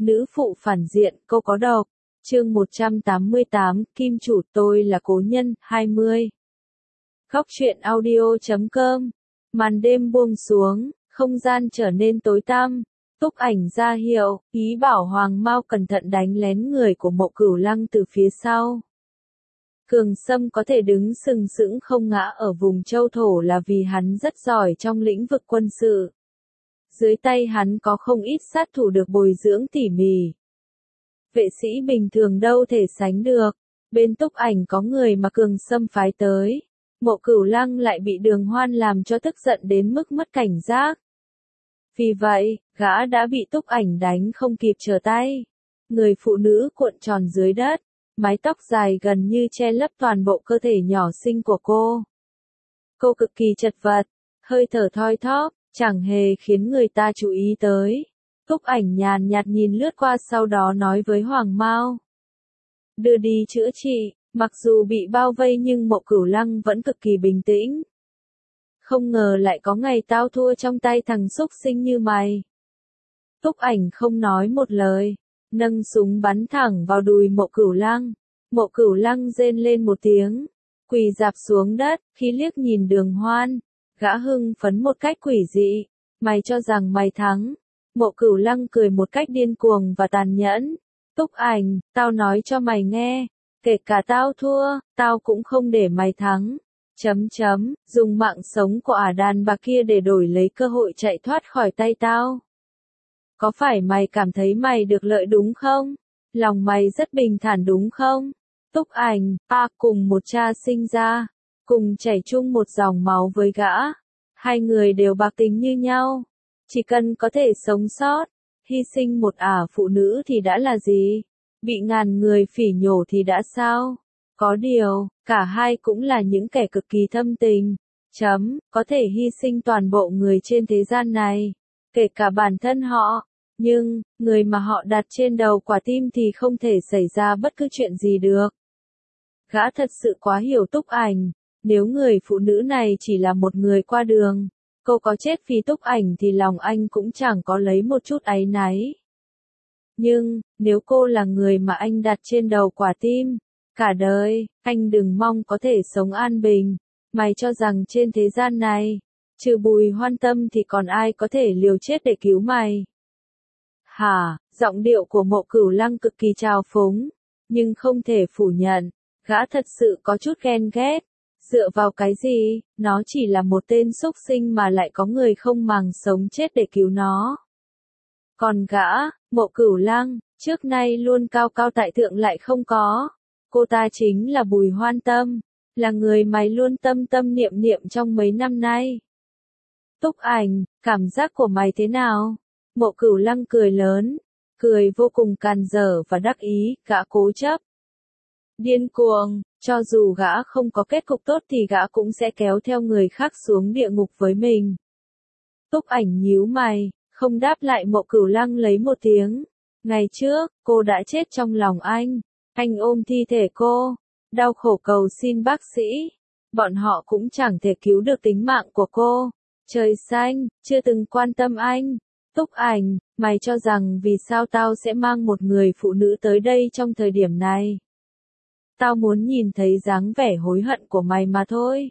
Nữ phụ phản diện, câu có độc. Chương 188, Kim chủ tôi là cố nhân, 20. Góc truyện audio.com. Màn đêm buông xuống, không gian trở nên tối tăm. Túc Ảnh ra hiệu, ý bảo Hoàng Mao cẩn thận đánh lén người của Mộ Cửu Lăng từ phía sau. Cường Sâm có thể đứng sừng sững không ngã ở vùng châu thổ là vì hắn rất giỏi trong lĩnh vực quân sự. Dưới tay hắn có không ít sát thủ được bồi dưỡng tỉ mỉ. Vệ sĩ bình thường đâu thể sánh được. Bên Túc Ảnh có người mà Cường Sâm phái tới. Mộ Cửu Lăng lại bị Đường Hoan làm cho tức giận đến mức mất cảnh giác. Vì vậy, gã đã bị Túc Ảnh đánh không kịp trở tay. Người phụ nữ cuộn tròn dưới đất, mái tóc dài gần như che lấp toàn bộ cơ thể nhỏ xinh của cô. Cô cực kỳ chật vật, hơi thở thoi thóp, chẳng hề khiến người ta chú ý tới. Túc Ảnh nhàn nhạt nhìn lướt qua sau đó nói với Hoàng Mao. Đưa đi chữa trị, mặc dù bị bao vây nhưng Mộ Cửu Lăng vẫn cực kỳ bình tĩnh. Không ngờ lại có ngày tao thua trong tay thằng xúc sinh như mày. Túc Ảnh không nói một lời, nâng súng bắn thẳng vào đùi Mộ Cửu Lăng. Mộ Cửu Lăng rên lên một tiếng, quỳ rạp xuống đất, khi liếc nhìn Đường Hoan, gã hưng phấn một cách quỷ dị. Mày cho rằng mày thắng? Mộ Cửu Lăng cười một cách điên cuồng và tàn nhẫn. Túc Ảnh, tao nói cho mày nghe, kể cả tao thua, tao cũng không để mày thắng. Dùng mạng sống của đàn bà kia để đổi lấy cơ hội chạy thoát khỏi tay tao. Có phải mày cảm thấy mày được lợi đúng không? Lòng mày rất bình thản đúng không? Túc Ảnh, cùng một cha sinh ra, cùng chảy chung một dòng máu với gã. Hai người đều bạc tính như nhau. Chỉ cần có thể sống sót, hy sinh một phụ nữ thì đã là gì? Bị ngàn người phỉ nhổ thì đã sao? Có điều, cả hai cũng là những kẻ cực kỳ thâm tình. Có thể hy sinh toàn bộ người trên thế gian này, kể cả bản thân họ. Nhưng, người mà họ đặt trên đầu quả tim thì không thể xảy ra bất cứ chuyện gì được. Gã thật sự quá hiểu Túc Ảnh. Nếu người phụ nữ này chỉ là một người qua đường, cô có chết vì Túc Ảnh thì lòng anh cũng chẳng có lấy một chút áy náy. Nhưng, nếu cô là người mà anh đặt trên đầu quả tim, cả đời, anh đừng mong có thể sống an bình. Mày cho rằng trên thế gian này, trừ Bùi Hoan Tâm thì còn ai có thể liều chết để cứu mày? Hả, giọng điệu của Mộ Cửu Lăng cực kỳ trào phúng, nhưng không thể phủ nhận, gã thật sự có chút ghen ghét. Dựa vào cái gì, nó chỉ là một tên xúc sinh mà lại có người không màng sống chết để cứu nó. Còn gã, Mộ Cửu Lăng, trước nay luôn cao cao tại thượng lại không có. Cô ta chính là Bùi Hoan Tâm, là người mày luôn tâm tâm niệm niệm trong mấy năm nay. Túc Ảnh, cảm giác của mày thế nào? Mộ Cửu Lăng cười lớn, cười vô cùng càn dở và đắc ý, gã cố chấp. Điên cuồng, cho dù gã không có kết cục tốt thì gã cũng sẽ kéo theo người khác xuống địa ngục với mình. Túc Ảnh nhíu mày, không đáp lại. Mộ Cửu Lăng lấy một tiếng. Ngày trước, cô đã chết trong lòng anh ôm thi thể cô, đau khổ cầu xin bác sĩ. Bọn họ cũng chẳng thể cứu được tính mạng của cô. Trời xanh, chưa từng quan tâm anh. Túc Ảnh, mày cho rằng vì sao tao sẽ mang một người phụ nữ tới đây trong thời điểm này? Tao muốn nhìn thấy dáng vẻ hối hận của mày mà thôi.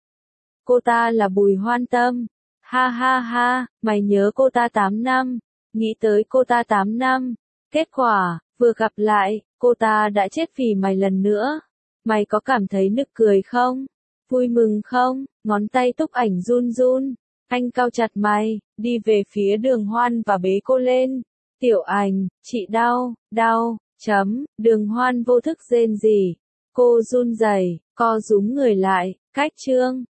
Cô ta là Bùi Hoan Tâm. Ha ha ha, mày nhớ cô ta 8 năm. Nghĩ tới cô ta 8 năm. Kết quả, vừa gặp lại, cô ta đã chết vì mày lần nữa. Mày có cảm thấy nực cười không? Vui mừng không? Ngón tay Túc Ảnh run run. Anh cau chặt mày, đi về phía Đường Hoan và bế cô lên. Tiểu Ảnh, chị đau. Đường Hoan vô thức rên rỉ. Cô run rẩy, co rúm người lại, cách chương.